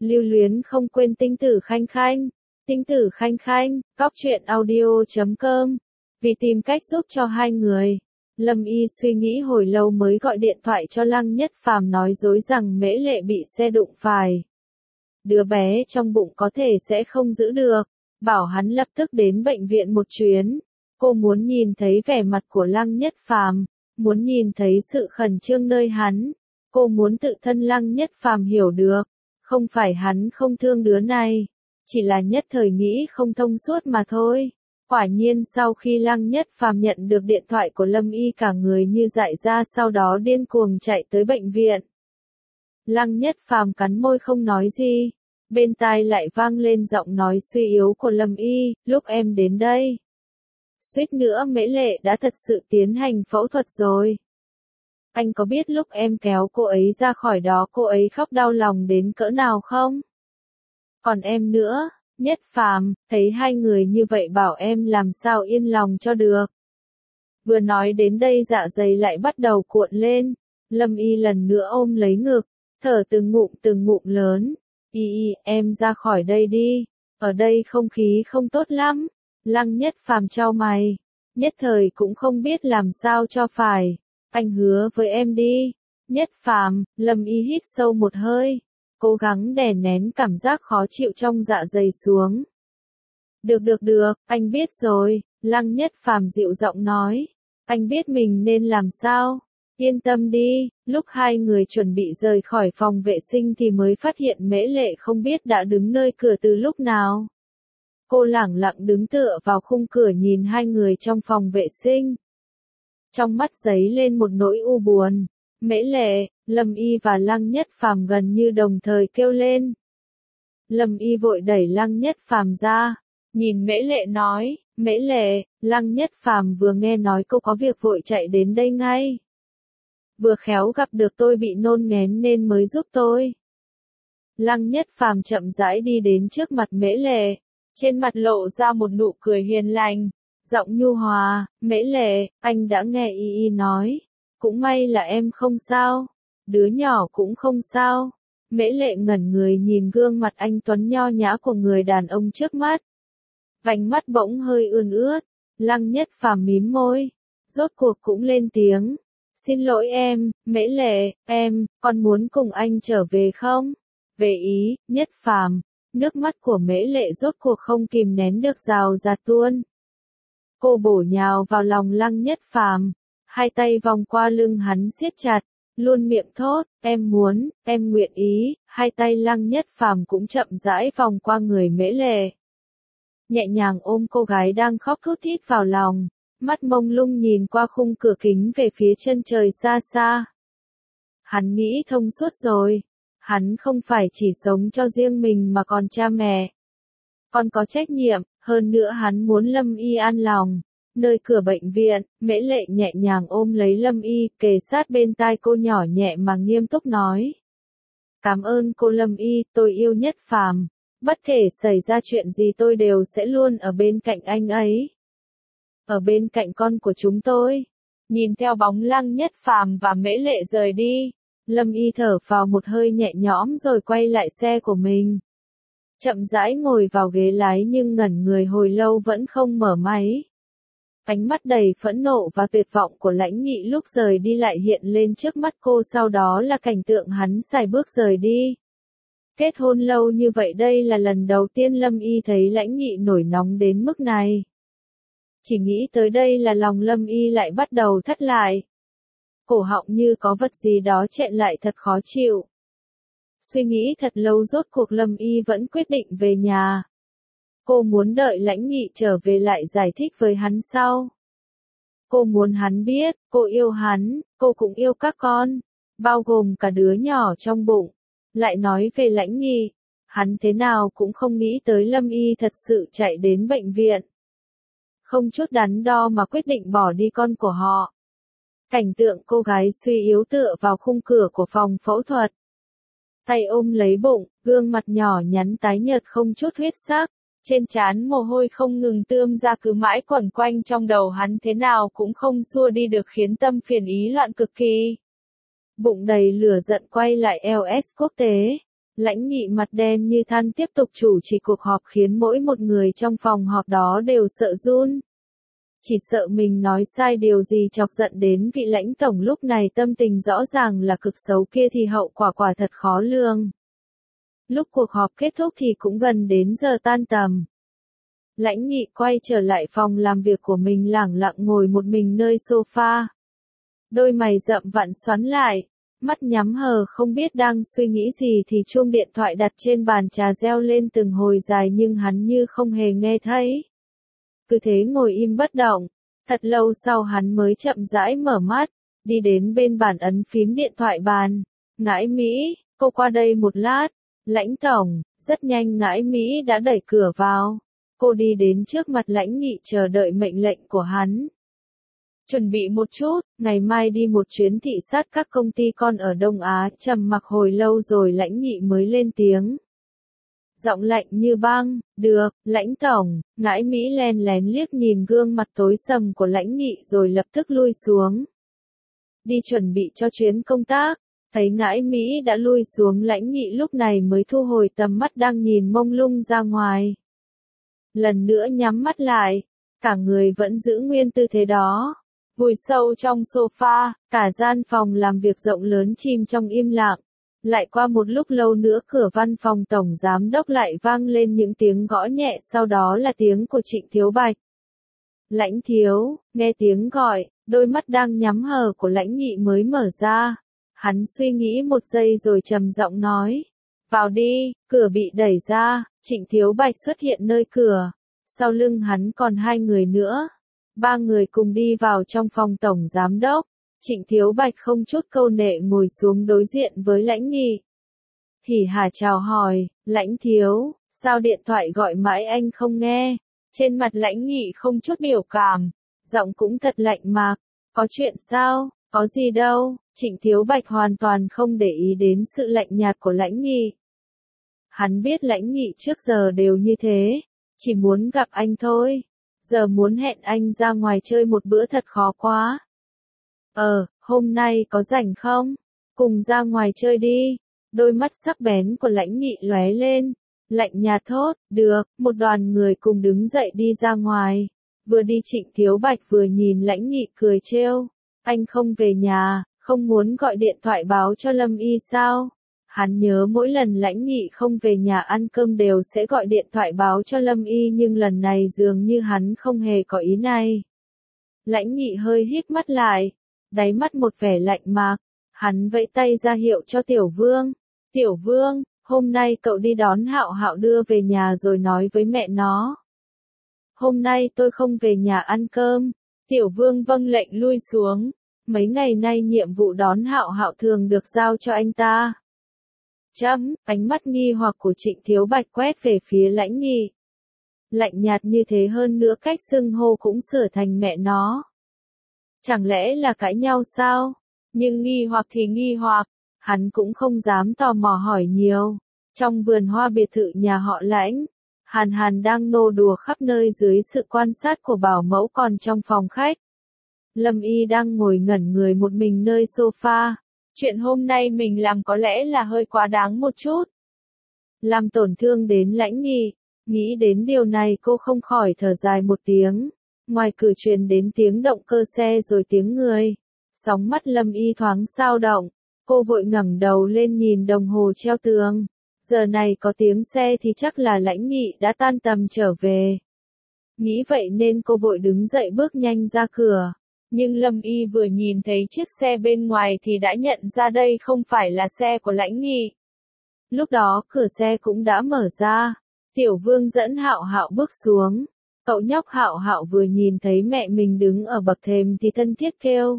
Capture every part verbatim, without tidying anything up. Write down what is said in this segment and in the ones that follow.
Lưu luyến không quên tinh tử khanh khanh. Tinh tử khanh khanh, cóc truyện audio chấm com. Vì tìm cách giúp cho hai người, Lâm Y suy nghĩ hồi lâu mới gọi điện thoại cho Lăng Nhất Phàm nói dối rằng Mễ Lệ bị xe đụng phải. Đứa bé trong bụng có thể sẽ không giữ được, bảo hắn lập tức đến bệnh viện một chuyến. Cô muốn nhìn thấy vẻ mặt của Lăng Nhất Phàm, muốn nhìn thấy sự khẩn trương nơi hắn. Cô muốn tự thân Lăng Nhất Phàm hiểu được, không phải hắn không thương đứa này, chỉ là nhất thời nghĩ không thông suốt mà thôi. Quả nhiên sau khi Lăng Nhất Phàm nhận được điện thoại của Lâm Y cả người như dại ra, sau đó điên cuồng chạy tới bệnh viện. Lăng Nhất Phàm cắn môi không nói gì, bên tai lại vang lên giọng nói suy yếu của Lâm Y, lúc em đến đây. Suýt nữa Mễ Lệ đã thật sự tiến hành phẫu thuật rồi. Anh có biết lúc em kéo cô ấy ra khỏi đó cô ấy khóc đau lòng đến cỡ nào không? Còn em nữa, Nhất Phàm, thấy hai người như vậy bảo em làm sao yên lòng cho được. Vừa nói đến đây dạ dày lại bắt đầu cuộn lên, Lâm Y lần nữa ôm lấy ngực, thở từng ngụm từng ngụm lớn. Y y, em ra khỏi đây đi, ở đây không khí không tốt lắm. Lăng Nhất Phàm chau mày, nhất thời cũng không biết làm sao cho phải. Anh hứa với em đi. Nhất Phàm, Lâm Y hít sâu một hơi, cố gắng đè nén cảm giác khó chịu trong dạ dày xuống. Được được được, anh biết rồi, Lăng Nhất Phàm dịu giọng nói. Anh biết mình nên làm sao. Yên tâm đi. Lúc hai người chuẩn bị rời khỏi phòng vệ sinh thì mới phát hiện Mễ Lệ không biết đã đứng nơi cửa từ lúc nào. Cô lẳng lặng đứng tựa vào khung cửa nhìn hai người trong phòng vệ sinh. Trong mắt dấy lên một nỗi u buồn. Mễ Lệ, Lâm Y và Lăng Nhất Phàm gần như đồng thời kêu lên. Lâm Y vội đẩy Lăng Nhất Phàm ra, nhìn Mễ Lệ nói, Mễ Lệ, Lăng Nhất Phàm vừa nghe nói cô có việc vội chạy đến đây ngay. Vừa khéo gặp được tôi bị nôn nghén nên mới giúp tôi. Lăng Nhất Phàm chậm rãi đi đến trước mặt Mễ Lệ, trên mặt lộ ra một nụ cười hiền lành, giọng nhu hòa, Mễ Lệ, anh đã nghe Y Y nói, cũng may là em không sao, đứa nhỏ cũng không sao. Mễ Lệ ngẩn người nhìn gương mặt anh tuấn nho nhã của người đàn ông trước mắt. Vành mắt bỗng hơi ươn ướt, Lăng Nhất Phàm mím môi, rốt cuộc cũng lên tiếng. Xin lỗi em, Mễ Lệ, em, con muốn cùng anh trở về không? Về ý, Nhất Phàm, nước mắt của Mễ Lệ rốt cuộc không kìm nén được rào rạt tuôn. Cô bổ nhào vào lòng Lăng Nhất Phàm, hai tay vòng qua lưng hắn siết chặt, luôn miệng thốt, em muốn, em nguyện ý, hai tay Lăng Nhất Phàm cũng chậm rãi vòng qua người Mễ Lệ. Nhẹ nhàng ôm cô gái đang khóc thút thít vào lòng, mắt mông lung nhìn qua khung cửa kính về phía chân trời xa xa. Hắn nghĩ thông suốt rồi, hắn không phải chỉ sống cho riêng mình mà còn cha mẹ. Còn có trách nhiệm, hơn nữa hắn muốn Lâm Y an lòng. Nơi cửa bệnh viện, Mễ Lệ nhẹ nhàng ôm lấy Lâm Y, kề sát bên tai cô nhỏ nhẹ mà nghiêm túc nói. Cảm ơn cô Lâm Y, tôi yêu Nhất Phàm, bất kể xảy ra chuyện gì tôi đều sẽ luôn ở bên cạnh anh ấy. Ở bên cạnh con của chúng tôi. Nhìn theo bóng Lăng Nhất Phàm và Mễ Lệ rời đi, Lâm Y thở phào một hơi nhẹ nhõm rồi quay lại xe của mình. Chậm rãi ngồi vào ghế lái nhưng ngẩn người hồi lâu vẫn không mở máy. Ánh mắt đầy phẫn nộ và tuyệt vọng của Lãnh Nghị lúc rời đi lại hiện lên trước mắt cô, sau đó là cảnh tượng hắn sải bước rời đi. Kết hôn lâu như vậy đây là lần đầu tiên Lâm Y thấy Lãnh Nghị nổi nóng đến mức này. Chỉ nghĩ tới đây là lòng Lâm Y lại bắt đầu thắt lại. Cổ họng như có vật gì đó chẹn lại thật khó chịu. Suy nghĩ thật lâu rốt cuộc Lâm Y vẫn quyết định về nhà. Cô muốn đợi Lãnh Nghị trở về lại giải thích với hắn sau. Cô muốn hắn biết, cô yêu hắn, cô cũng yêu các con, bao gồm cả đứa nhỏ trong bụng. Lại nói về Lãnh Nghị, hắn thế nào cũng không nghĩ tới Lâm Y thật sự chạy đến bệnh viện. Không chút đắn đo mà quyết định bỏ đi con của họ. Cảnh tượng cô gái suy yếu tựa vào khung cửa của phòng phẫu thuật. Tay ôm lấy bụng, gương mặt nhỏ nhắn tái nhợt không chút huyết sắc. Trên trán mồ hôi không ngừng tươm ra cứ mãi quẩn quanh trong đầu hắn thế nào cũng không xua đi được khiến tâm phiền ý loạn cực kỳ. Bụng đầy lửa giận quay lại lờ ét quốc tế. Lãnh Nghị mặt đen như than tiếp tục chủ trì cuộc họp khiến mỗi một người trong phòng họp đó đều sợ run. Chỉ sợ mình nói sai điều gì chọc giận đến vị lãnh tổng lúc này tâm tình rõ ràng là cực xấu kia thì hậu quả quả thật khó lường. Lúc cuộc họp kết thúc thì cũng gần đến giờ tan tầm. Lãnh Nghị quay trở lại phòng làm việc của mình lẳng lặng ngồi một mình nơi sofa. Đôi mày rậm vặn xoắn lại, mắt nhắm hờ không biết đang suy nghĩ gì thì chuông điện thoại đặt trên bàn trà reo lên từng hồi dài nhưng hắn như không hề nghe thấy. Cứ thế ngồi im bất động, thật lâu sau hắn mới chậm rãi mở mắt, đi đến bên bàn ấn phím điện thoại bàn. Ngãi Mỹ, cô qua đây một lát. Lãnh tổng, rất nhanh Ngãi Mỹ đã đẩy cửa vào. Cô đi đến trước mặt Lãnh Nghị chờ đợi mệnh lệnh của hắn. Chuẩn bị một chút, ngày mai đi một chuyến thị sát các công ty con ở Đông Á. Trầm mặc hồi lâu rồi Lãnh Nghị mới lên tiếng. Giọng lạnh như băng, được, Lãnh tổng. Ngãi Mỹ len lén liếc nhìn gương mặt tối sầm của Lãnh Nghị rồi lập tức lui xuống. Đi chuẩn bị cho chuyến công tác. Thấy Ngãi Mỹ đã lui xuống, Lãnh Nghị lúc này mới thu hồi tầm mắt đang nhìn mông lung ra ngoài. Lần nữa nhắm mắt lại, cả người vẫn giữ nguyên tư thế đó. Vùi sâu trong sofa, cả gian phòng làm việc rộng lớn chìm trong im lặng. Lại qua một lúc lâu nữa cửa văn phòng tổng giám đốc lại vang lên những tiếng gõ nhẹ, sau đó là tiếng của Trịnh Thiếu Bạch. Lãnh thiếu, nghe tiếng gọi, đôi mắt đang nhắm hờ của Lãnh Nghị mới mở ra. Hắn suy nghĩ một giây rồi trầm giọng nói. Vào đi, cửa bị đẩy ra, Trịnh Thiếu Bạch xuất hiện nơi cửa. Sau lưng hắn còn hai người nữa. Ba người cùng đi vào trong phòng tổng giám đốc. Trịnh Thiếu Bạch không chút câu nệ ngồi xuống đối diện với Lãnh Nghị. Hỉ hả chào hỏi, Lãnh thiếu, sao điện thoại gọi mãi anh không nghe? Trên mặt Lãnh Nghị không chút biểu cảm, giọng cũng thật lạnh mạc. Có chuyện sao? Có gì đâu. Trịnh Thiếu Bạch hoàn toàn không để ý đến sự lạnh nhạt của Lãnh Nghị. Hắn biết Lãnh Nghị trước giờ đều như thế, chỉ muốn gặp anh thôi. Giờ muốn hẹn anh ra ngoài chơi một bữa thật khó quá. Ờ, hôm nay có rảnh không? Cùng ra ngoài chơi đi. Đôi mắt sắc bén của Lãnh Nghị lóe lên, lạnh nhạt thốt, được. Một đoàn người cùng đứng dậy đi ra ngoài. Vừa đi Trịnh Thiếu Bạch vừa nhìn Lãnh Nghị cười trêu. Anh không về nhà, không muốn gọi điện thoại báo cho Lâm Y sao? Hắn nhớ mỗi lần Lãnh Nghị không về nhà ăn cơm đều sẽ gọi điện thoại báo cho Lâm Y, nhưng lần này dường như hắn không hề có ý này. Lãnh Nghị hơi híp mắt lại, đáy mắt một vẻ lạnh mạc. Hắn vẫy tay ra hiệu cho Tiểu Vương. Tiểu Vương, hôm nay cậu đi đón Hạo Hạo đưa về nhà rồi nói với mẹ nó. Hôm nay tôi không về nhà ăn cơm. Tiểu Vương vâng lệnh lui xuống. Mấy ngày nay nhiệm vụ đón Hạo Hạo thường được giao cho anh ta. Chấm, ánh mắt nghi hoặc của Trịnh Thiếu Bạch quét về phía Lãnh Nghị. Lạnh nhạt như thế, hơn nữa cách xưng hô cũng sửa thành mẹ nó. Chẳng lẽ là cãi nhau sao? Nhưng nghi hoặc thì nghi hoặc, hắn cũng không dám tò mò hỏi nhiều. Trong vườn hoa biệt thự nhà họ Lãnh, Hàn Hàn đang nô đùa khắp nơi dưới sự quan sát của bảo mẫu, còn trong phòng khách, Lâm Y đang ngồi ngẩn người một mình nơi sofa. Chuyện hôm nay mình làm có lẽ là hơi quá đáng một chút. Làm tổn thương đến Lãnh Nghị. Nghĩ đến điều này cô không khỏi thở dài một tiếng. Ngoài cửa truyền đến tiếng động cơ xe rồi tiếng người. Sóng mắt Lâm Y thoáng xao động. Cô vội ngẩng đầu lên nhìn đồng hồ treo tường. Giờ này có tiếng xe thì chắc là Lãnh Nghị đã tan tầm trở về. Nghĩ vậy nên cô vội đứng dậy bước nhanh ra cửa. Nhưng Lâm Y vừa nhìn thấy chiếc xe bên ngoài thì đã nhận ra đây không phải là xe của Lãnh Nghị. Lúc đó cửa xe cũng đã mở ra. Tiểu Vương dẫn Hạo Hạo bước xuống. Cậu nhóc Hạo Hạo vừa nhìn thấy mẹ mình đứng ở bậc thềm thì thân thiết kêu.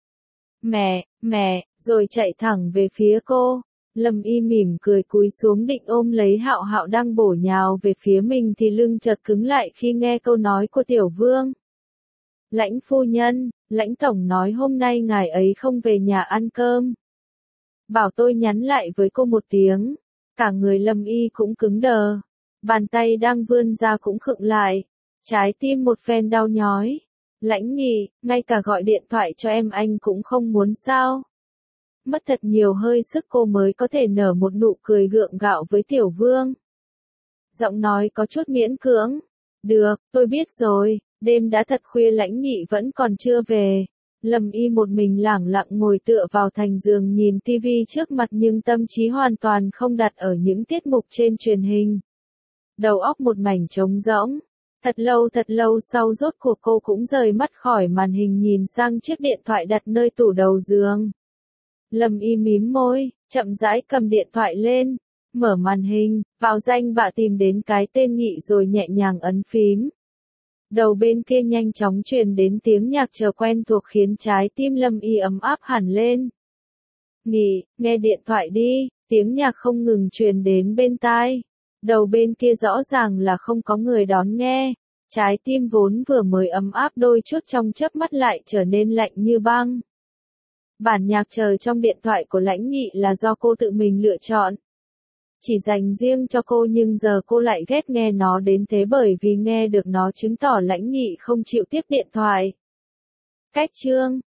Mẹ, mẹ, rồi chạy thẳng về phía cô. Lâm Y mỉm cười cúi xuống định ôm lấy Hạo Hạo đang bổ nhào về phía mình thì lưng chợt cứng lại khi nghe câu nói của Tiểu Vương. Lãnh phu nhân, Lãnh tổng nói hôm nay ngài ấy không về nhà ăn cơm. Bảo tôi nhắn lại với cô một tiếng. Cả người Lâm Y cũng cứng đờ. Bàn tay đang vươn ra cũng khựng lại. Trái tim một phen đau nhói. Lãnh Nghị, ngay cả gọi điện thoại cho em anh cũng không muốn sao? mất thật nhiều hơi sức cô mới có thể nở một nụ cười gượng gạo với Tiểu Vương. Giọng nói có chút miễn cưỡng. Được, tôi biết rồi, đêm đã thật khuya Lãnh Nghị vẫn còn chưa về. Lâm Y một mình lẳng lặng ngồi tựa vào thành giường nhìn tivi trước mặt nhưng tâm trí hoàn toàn không đặt ở những tiết mục trên truyền hình. Đầu óc một mảnh trống rỗng. Thật lâu thật lâu sau rốt cuộc cô cũng rời mắt khỏi màn hình nhìn sang chiếc điện thoại đặt nơi tủ đầu giường. Lâm Y mím môi, chậm rãi cầm điện thoại lên, mở màn hình, vào danh bạ tìm đến cái tên Nghị rồi nhẹ nhàng ấn phím. Đầu bên kia nhanh chóng truyền đến tiếng nhạc chờ quen thuộc khiến trái tim Lâm Y ấm áp hẳn lên. Nghị, nghe điện thoại đi, tiếng nhạc không ngừng truyền đến bên tai. Đầu bên kia rõ ràng là không có người đón nghe. Trái tim vốn vừa mới ấm áp đôi chút trong chớp mắt lại trở nên lạnh như băng. Bản nhạc chờ trong điện thoại của Lãnh Nghị là do cô tự mình lựa chọn. Chỉ dành riêng cho cô nhưng giờ cô lại ghét nghe nó đến thế bởi vì nghe được nó chứng tỏ Lãnh Nghị không chịu tiếp điện thoại. Cách chương